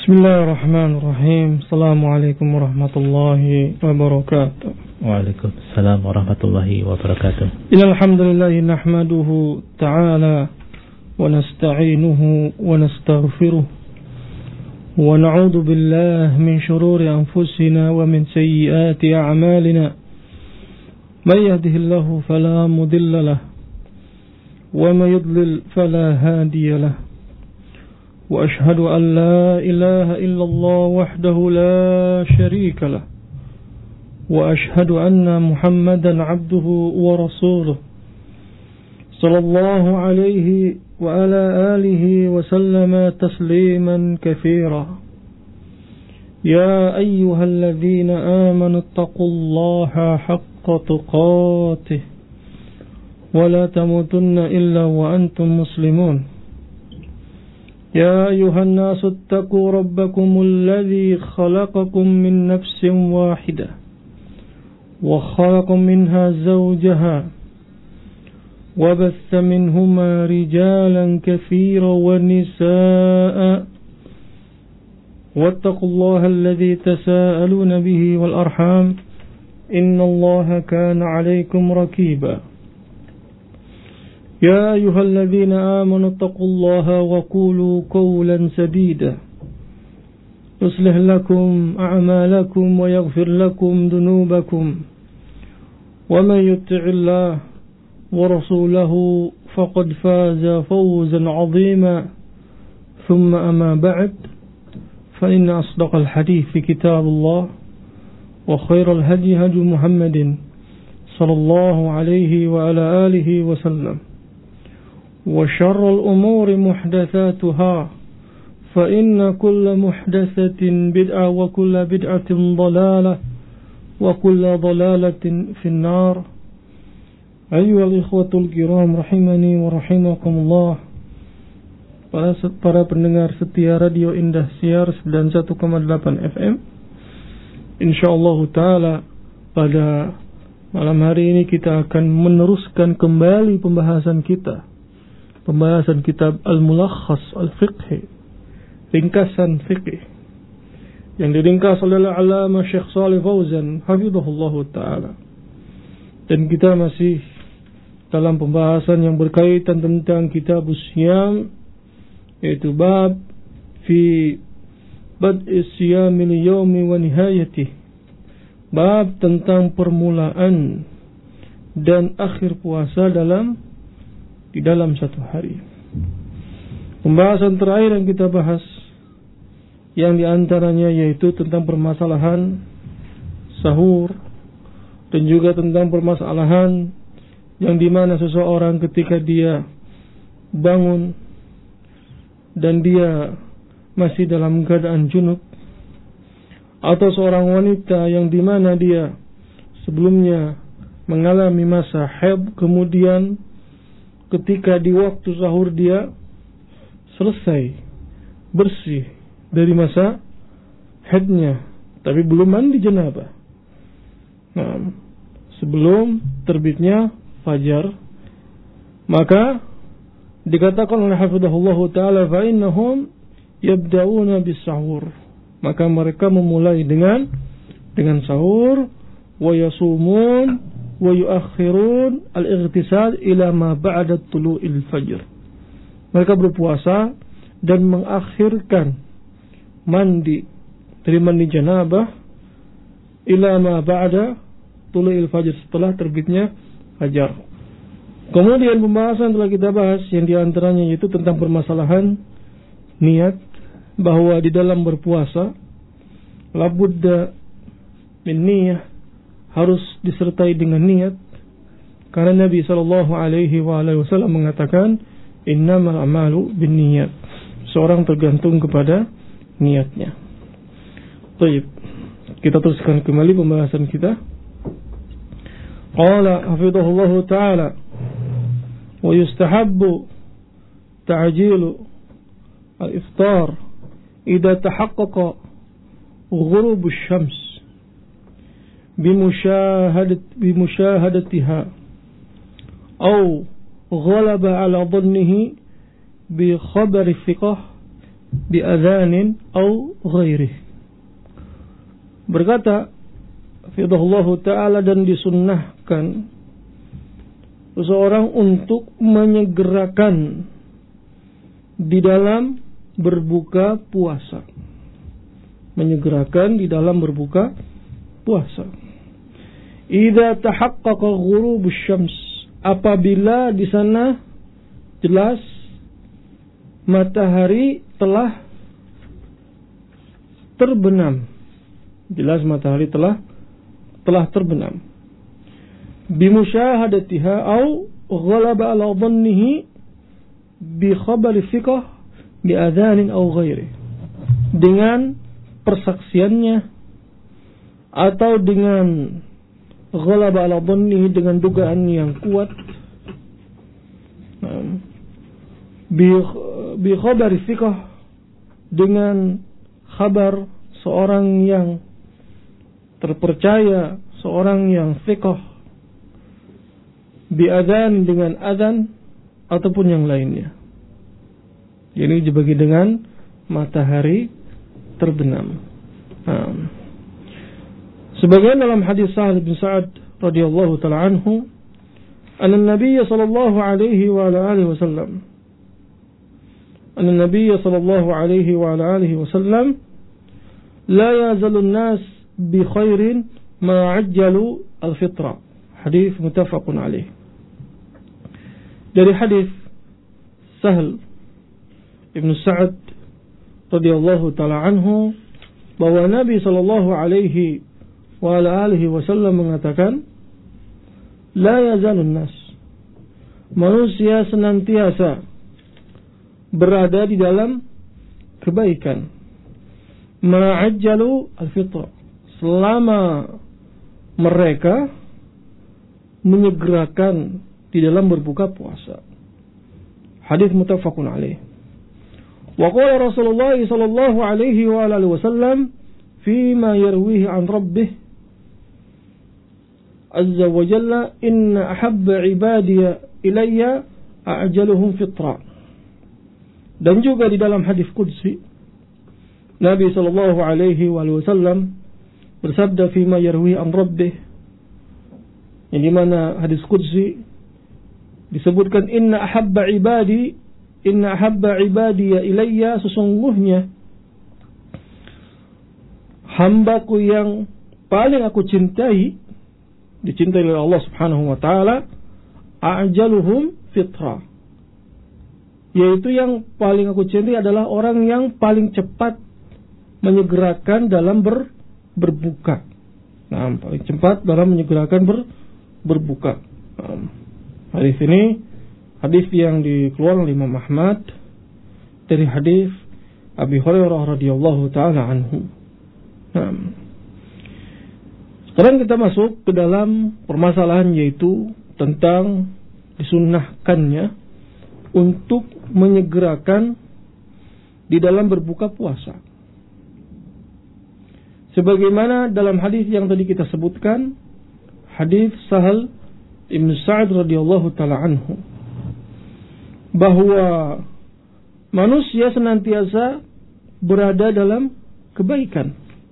Bismillahirrahmanirrahim. Assalamualaikum warahmatullahi wabarakatuh. Waalaikumsalam warahmatullahi wabarakatuh. Innal hamdalillahi nahmaduhu ta'ala wa nasta'inuhu wa nastaghfiruh wa na'udzu billahi min shururi anfusina wa min sayyiati a'malina. May yahdihillahu fala mudilla lahu wa may yudlil fala hadiya lahu. وأشهد أن لا إله إلا الله وحده لا شريك له وأشهد أن محمدا عبده ورسوله صلى الله عليه وعلى آله وسلم تسليما كثيرا يا أيها الذين آمنوا اتقوا الله حق تقاته ولا تموتن إلا وأنتم مسلمون يا أيها الناس اتقوا ربكم الذي خلقكم من نفس واحدة وخلق منها زوجها وبث منهما رجالا كثيرا ونساء واتقوا الله الذي تساءلون به والأرحام إن الله كان عليكم رقيبا يا أيها الذين آمنوا اتقوا الله وقولوا قولا سديدا يصلح لكم أعمالكم ويغفر لكم ذنوبكم ومن يطع الله ورسوله فقد فاز فوزا عظيما ثم أما بعد فإن أصدق الحديث في كتاب الله وخير الهدي هدي محمد صلى الله عليه وعلى آله وسلم وشر الأمور محدثاتها فإن كل محدثة بدعة وكل بدعة ضلالة وكل ضلالة في النار أيها الإخوة الكرام رحمني ورحمكم الله. Para pendengar setia Radio Indah Siar 91,8 FM, InsyaAllah ta'ala pada malam hari ini kita akan meneruskan kembali pembahasan kitab Al-Mulakhas Al-Fiqhi, ringkasan fiqh yang diringkas oleh Al-Allamah Syekh Shalih Fauzan hafizahullahu ta'ala. Dan kita masih dalam pembahasan yang berkaitan tentang kitab Siyam, yaitu bab fi bad'i siyamil yawmi wa nihayatih, bab tentang permulaan dan akhir puasa di dalam satu hari. Pembahasan terakhir yang kita bahas, yang diantaranya yaitu tentang permasalahan sahur, dan juga tentang permasalahan yang dimana seseorang ketika dia bangun dan dia masih dalam keadaan junub, atau seorang wanita yang dimana dia sebelumnya mengalami masa haid, kemudian ketika di waktu sahur dia selesai bersih dari masa haidnya, tapi belum mandi janabah. Nah, sebelum terbitnya fajar, maka dikatakan oleh hafizahullahu ta'ala fa innahum yabda'una bis-sahur, maka mereka memulai dengan sahur, wa yasumun wa yuakhirun al-ightisal ila ma ba'da tulu'il fajr. Mereka berpuasa dan mengakhirkan mandi janabah ila ma ba'da tulu'il fajr, setelah terbitnya fajar. Kemudian pembahasan telah kita bahas yang diantaranya yaitu tentang permasalahan niat, bahwa di dalam berpuasa labudda min niyah, harus disertai dengan niat, karena Nabi SAW mengatakan innamal a'malu binniyat, seorang tergantung kepada niatnya. Baik, kita teruskan kembali pembahasan kita. Qala hafizahullahu ta'ala wa yustahabbu ta'jilu al-iftar idza tahaqqaqa ghurub asy-syams بمشاهدتها أو غلب على ظنه بخبر الثقة bi'adhanin aw ghairih. Berkata Fidahullahu ta'ala, dan disunnahkan seseorang untuk menyegerakan di dalam berbuka puasa. Menyegerakan di dalam berbuka puasa. Idza tahaqqaqa ghurubus syams, apabila di sana jelas matahari telah terbenam. Jelas matahari telah terbenam. Bimusyahadatiha au ghalaba ala dhannihi bi khabari thiqah bi adhanin au ghairi. Dengan persaksiannya atau dengan ghalaba ala dhannihi, dengan dugaan yang kuat, bi khabari thiqah, dengan kabar seorang yang terpercaya, seorang yang thiqah, bi adzan, dengan adzan ataupun yang lainnya. Ini dibagi dengan matahari terbenam. Sebagian dalam hadis Sa'ad bin Sa'ad radhiyallahu ta'ala anhu, anna Nabiy sallallahu alaihi wa alihi wasallam, anna Nabiy sallallahu alaihi wa alihi wasallam la yazalu an-nas bi khairin ma ajjalu al-fitra. Hadis muttafaqun alaih. Dari hadis Sahal Ibn Sa'ad radhiyallahu ta'ala anhu, bahwa Nabi sallallahu alaihi wa alihi wasallam mengatakan, la yazalun nas, manusia senantiasa berada di dalam kebaikan, ma'ajjalu al-fitra, selama mereka menyegerakan di dalam berbuka puasa. Hadis muttafaqun alaih. Wa qala Rasulullah sallallahu alaihi wa alihi wasallam fima yarwihi an rabbih azza wa jalla, inna ahabba ibadiya ilayya a'jaluhum fitra. Dan juga di dalam hadis qudsi, Nabi sallallahu alaihi wasallam bersabda fima yarwihi an rabbih, yang di mana hadis qudsi disebutkan, inna ahabba ibadiya ilayya, sesungguhnya hambaku yang paling aku cintai, dicintai oleh Allah Subhanahu wa taala, a'jaluhum fitra, yaitu yang paling aku cintai adalah orang yang paling cepat menyegerakan dalam berbuka. Nah, paling cepat dalam menyegerakan berbuka. Hadis ini hadis yang dikeluarkan oleh Imam Ahmad dari hadis Abi Hurairah radhiyallahu taala anhu. Sekarang kita masuk ke dalam permasalahan, yaitu tentang disunnahkannya untuk menyegerakan di dalam berbuka puasa. Sebagaimana dalam hadis yang tadi kita sebutkan, hadis Sahal Ibn Sa'ad radhiyallahu ta'ala anhu, bahwa manusia senantiasa berada dalam kebaikan.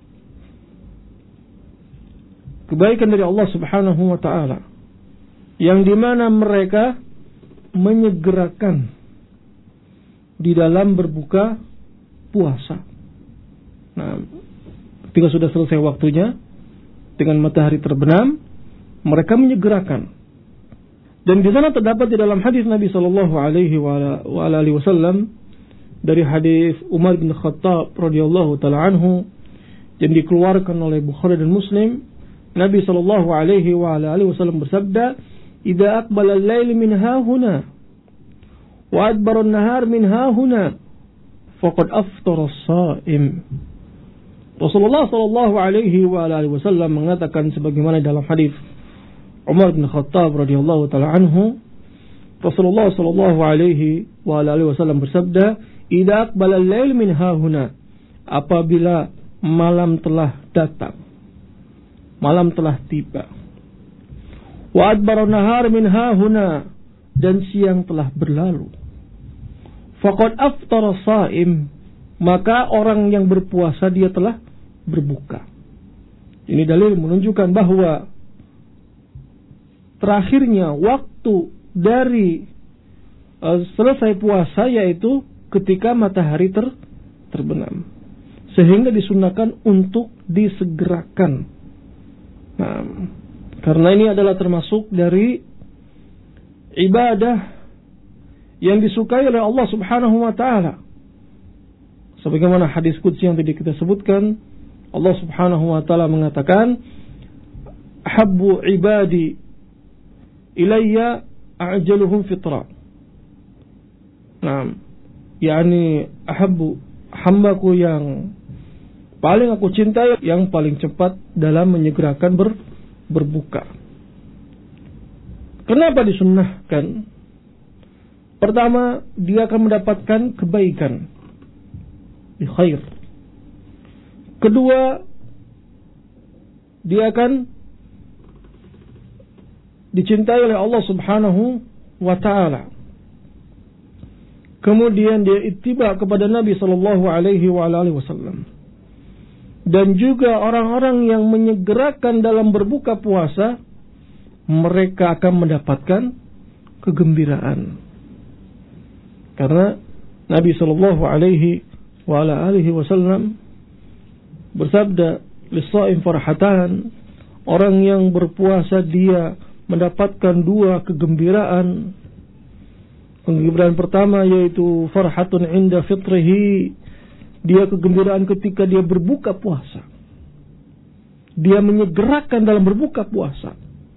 Kebaikan dari Allah Subhanahu wa ta'ala, yang dimana mereka menyegerakan di dalam berbuka puasa. Nah, ketika sudah selesai waktunya, dengan matahari terbenam, mereka menyegerakan. Dan di sana terdapat di dalam hadis Nabi sallallahu alaihi wasallam dari hadis Umar bin Khattab radhiyallahu taala anhu, yang dikeluarkan oleh Bukhari dan Muslim, Nabi sallallahu alaihi wasallam bersabda, "Idza aqbala al-lail min hahuna wa adbara an-nahar min hahuna, faqad aftara as-sha'im." Rasulullah sallallahu alaihi wasallam mengatakan sebagaimana dalam hadis Umar bin Khattab radhiyallahu taala anhu, Rasulullah sallallahu alaihi wasallam bersabda, "Idza aqbala al-lail min hahuna," apabila malam telah datang, malam telah tiba, wa adbara nahar min hahuna, dan siang telah berlalu, faqad aftara shaim, maka orang yang berpuasa dia telah berbuka. Ini dalil menunjukkan bahwa terakhirnya waktu dari selesai puasa yaitu ketika matahari terbenam, sehingga disunahkan untuk disegerakan. Nah, karena ini adalah termasuk dari ibadah yang disukai oleh Allah Subhanahu wa taala. Sebagaimana hadis qudsi yang tadi kita sebutkan, Allah Subhanahu wa taala mengatakan, "Habbu ibadi ilayya a'jaluhum fitra." Nah, yakni ahabbu, hambaku yang paling aku cintai yang paling cepat dalam menyegerakan berbuka. Kenapa disunnahkan? Pertama, dia akan mendapatkan kebaikan, khair. Kedua, dia akan dicintai oleh Allah Subhanahu wa taala. Kemudian dia ittiba kepada Nabi sallallahu alaihi wasallam. Dan juga orang-orang yang menyegerakan dalam berbuka puasa, mereka akan mendapatkan kegembiraan. Karena Nabi sallallahu alaihi wasallam bersabda, "Lis-shaim farhatan." Orang yang berpuasa dia mendapatkan dua kegembiraan. Kegembiraan pertama yaitu farhatun inda fitrihi. Dia kegembiraan ketika dia berbuka puasa. Dia menyegerakan dalam berbuka puasa.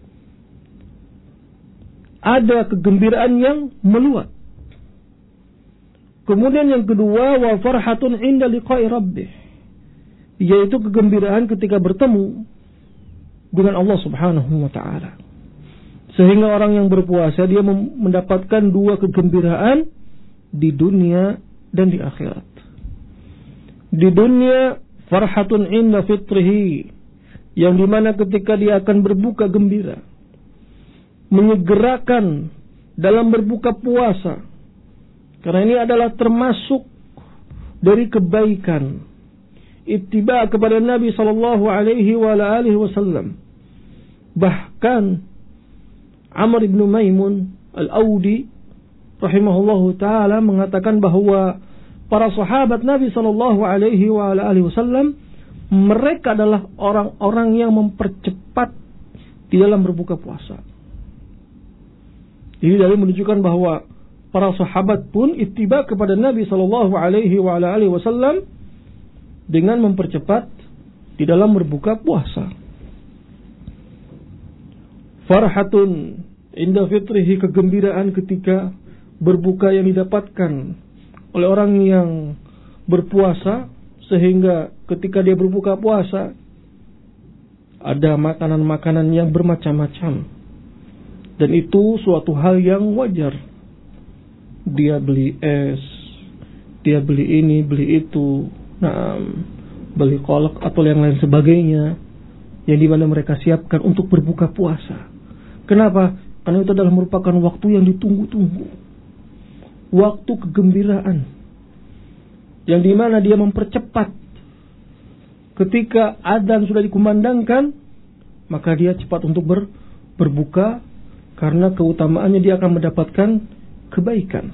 Ada kegembiraan yang meluat. Kemudian yang kedua, wa farhatun inda liqa'i rabbih, yaitu kegembiraan ketika bertemu dengan Allah Subhanahu wa taala. Sehingga orang yang berpuasa dia mendapatkan dua kegembiraan di dunia dan di akhirat. Di dunia, farhatun inda fitrihi, yang dimana ketika dia akan berbuka gembira, menyegerakan dalam berbuka puasa. Karena ini adalah termasuk dari kebaikan. Ittiba kepada Nabi sallallahu alaihi wasallam. Bahkan Amr ibn Maimun al-Audi rahimahullahu taala mengatakan bahwa para sahabat Nabi sallallahu alaihi wasallam mereka adalah orang-orang yang mempercepat di dalam berbuka puasa. Ini dalil menunjukkan bahwa para sahabat pun ittiba kepada Nabi sallallahu alaihi wasallam dengan mempercepat di dalam berbuka puasa. Farhatun inda fitrihi, kegembiraan ketika berbuka yang didapatkan oleh orang yang berpuasa, sehingga ketika dia berbuka puasa ada makanan-makanan yang bermacam-macam, dan itu suatu hal yang wajar. Dia beli es, dia beli ini, beli itu, beli kolak atau yang lain sebagainya, yang dimana mereka siapkan untuk berbuka puasa. Kenapa? Karena itu adalah merupakan waktu yang ditunggu-tunggu, waktu kegembiraan, yang dimana dia mempercepat. Ketika adzan sudah dikumandangkan, maka dia cepat untuk berbuka, karena keutamaannya dia akan mendapatkan kebaikan.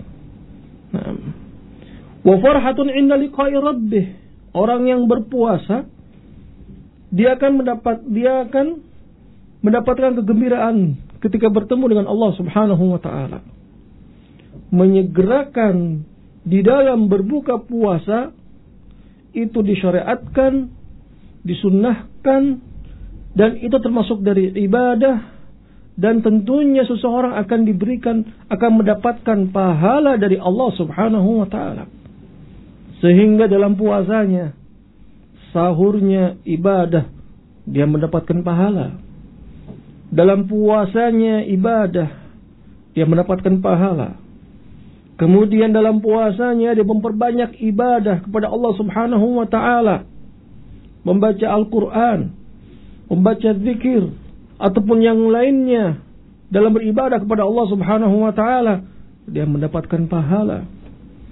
Wa farhatun inda liqa'i rabbih, orang yang berpuasa dia akan mendapatkan kegembiraan ketika bertemu dengan Allah Subhanahu wa taala. Menyegerakan di dalam berbuka puasa itu disyariatkan, disunnahkan, dan itu termasuk dari ibadah. Dan tentunya seseorang akan mendapatkan pahala dari Allah Subhanahu wa taala. Sehingga dalam puasanya, sahurnya ibadah, dia mendapatkan pahala. Dalam puasanya ibadah, dia mendapatkan pahala. Kemudian dalam puasanya dia memperbanyak ibadah kepada Allah Subhanahu wa taala. Membaca Al-Qur'an, membaca zikir, ataupun yang lainnya dalam beribadah kepada Allah Subhanahu wa taala, dia mendapatkan pahala.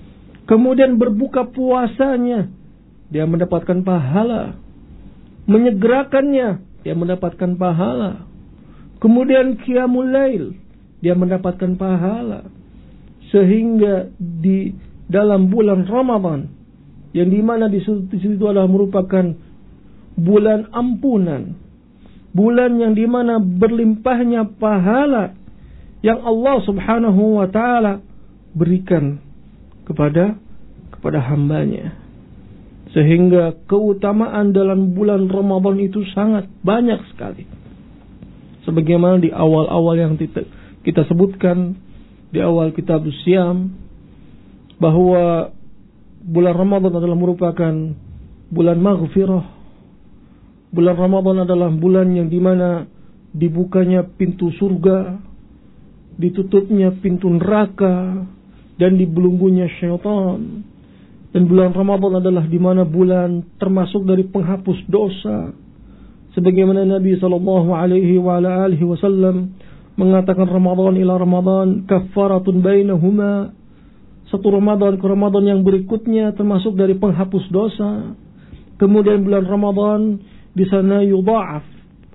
Kemudian berbuka puasanya, dia mendapatkan pahala. Menyegerakannya, dia mendapatkan pahala. Kemudian qiyamul lail, dia mendapatkan pahala. Sehingga di dalam bulan Ramadan, yang dimana di situ adalah merupakan bulan ampunan, bulan yang dimana berlimpahnya pahala yang Allah subhanahu wa ta'ala berikan kepada hambanya. Sehingga keutamaan dalam bulan Ramadan itu sangat banyak sekali. Sebagaimana di awal-awal yang kita sebutkan, di awal kitab Siyam, bahwa bulan Ramadan adalah merupakan bulan maghfirah. Bulan Ramadan adalah bulan yang dimana dibukanya pintu surga, ditutupnya pintu neraka, dan dibelenggunya syaitan. Dan bulan Ramadan adalah dimana bulan termasuk dari penghapus dosa. Sebagaimana Nabi SAW mengatakan Ramadan ila Ramadan kaffaratun bainahuma. Satu Ramadan ke Ramadan yang berikutnya termasuk dari penghapus dosa. Kemudian bulan Ramadan di sana yudha'af,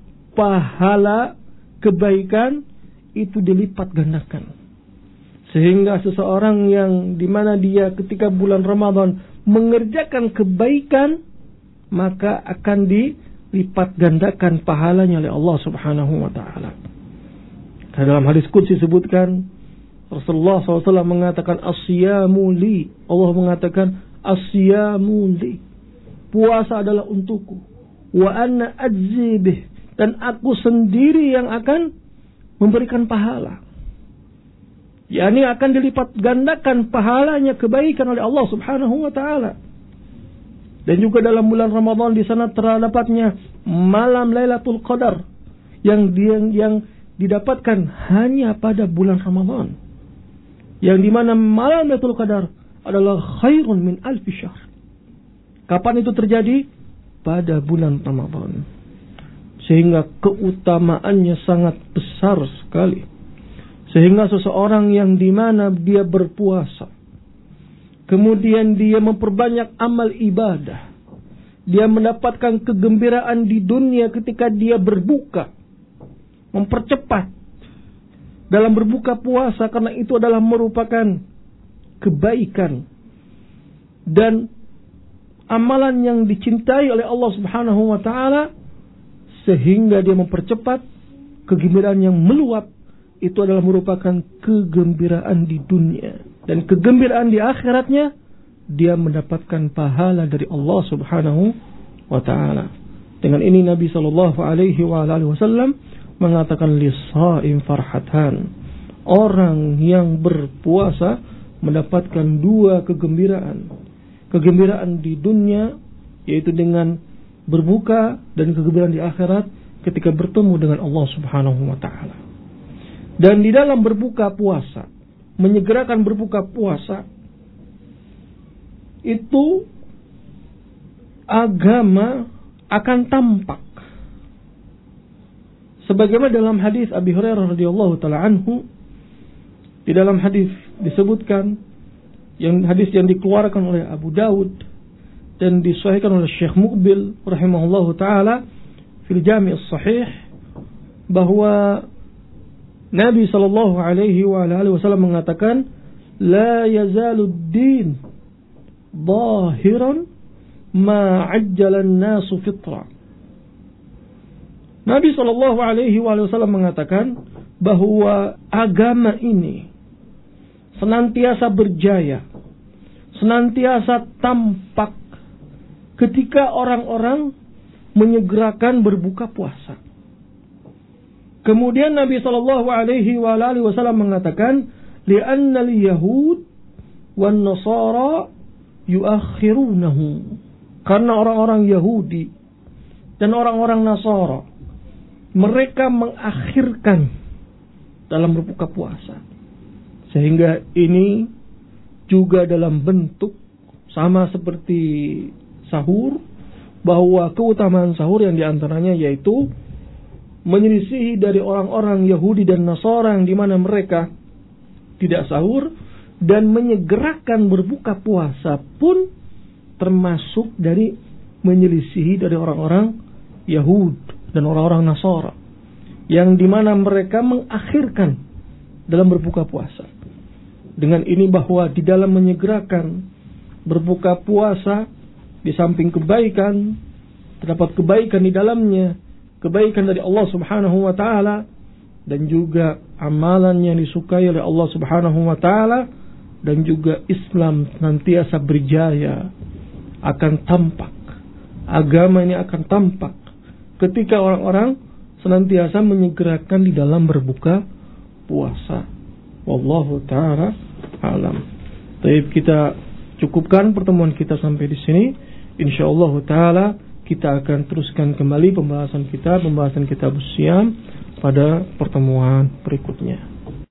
pahala kebaikan itu dilipat gandakan. Sehingga seseorang yang dimana dia ketika bulan Ramadan mengerjakan kebaikan, maka akan dilipat gandakan pahalanya oleh Allah subhanahu wa ta'ala. Dalam hadis qudsi disebutkan, Rasulullah SAW mengatakan as-siyamu li. Allah mengatakan as-siyamu li. Puasa adalah untukku. Wa anna ajzi bih. Dan aku sendiri yang akan memberikan pahala. yakni akan dilipat gandakan pahalanya kebaikan oleh Allah Subhanahu wa taala. Dan juga dalam bulan Ramadan di sana terdapatnya malam Lailatul Qadar yang didapatkan hanya pada bulan Ramadan. Yang di mana malam Lailatul Qadar adalah khairun min alfi syahr. Kapan itu terjadi? Pada bulan Ramadan. Sehingga keutamaannya sangat besar sekali. Sehingga seseorang yang di mana dia berpuasa, kemudian dia memperbanyak amal ibadah, dia mendapatkan kegembiraan di dunia ketika dia berbuka, mempercepat dalam berbuka puasa, karena itu adalah merupakan kebaikan dan amalan yang dicintai oleh Allah Subhanahu wa taala, sehingga dia mempercepat kegembiraan yang meluap. Itu adalah merupakan kegembiraan di dunia, dan kegembiraan di akhiratnya dia mendapatkan pahala dari Allah Subhanahu wa taala. Dengan ini Nabi sallallahu alaihi wasallam mengatakan lis-shaim farhatan. Orang yang berpuasa mendapatkan dua kegembiraan. Kegembiraan di dunia yaitu dengan berbuka, dan kegembiraan di akhirat ketika bertemu dengan Allah Subhanahu wa taala. Dan di dalam berbuka puasa, menyegerakan berbuka puasa, itu agama akan tampak. Sebagaimana dalam hadis Abi Hurairah radhiyallahu taala anhu, di dalam hadis disebutkan, yang hadis yang dikeluarkan oleh Abu Daud dan disahihkan oleh Syekh Muqbil rahimahullahu taala fil Jami' as-Sahih, bahwa Nabi sallallahu alaihi wasallam mengatakan, la yazalu ad-din zahiran ma ajjala an-nasu fitra. Nabi sallallahu alaihi wasallam mengatakan bahwa agama ini senantiasa berjaya, senantiasa tampak ketika orang-orang menyegerakan berbuka puasa. Kemudian Nabi sallallahu alaihi wasallam mengatakan, li'anna al-yahud wan nasara yuakhirunahu. Karena orang-orang Yahudi dan orang-orang Nasara, mereka mengakhirkan dalam berbuka puasa. Sehingga ini juga dalam bentuk sama seperti sahur, bahwa keutamaan sahur yang diantaranya yaitu menyelisihi dari orang-orang Yahudi dan Nasara yang dimana mereka tidak sahur, dan menyegerakan berbuka puasa pun termasuk dari menyelisihi dari orang-orang Yahud dan orang-orang Nasara, yang dimana mereka mengakhirkan dalam berbuka puasa. Dengan ini bahwa di dalam menyegerakan berbuka puasa, di samping kebaikan, terdapat kebaikan di dalamnya, kebaikan dari Allah Subhanahu wa taala, dan juga amalan yang disukai oleh Allah Subhanahu wa taala, dan juga Islam senantiasa berjaya, akan tampak, agama ini akan tampak ketika orang-orang senantiasa menyegerakan di dalam berbuka puasa. Wallahu ta'ala alam. Baik, kita cukupkan pertemuan kita sampai di sini. Insyaallah ta'ala kita akan teruskan kembali pembahasan kitab Siyam pada pertemuan berikutnya.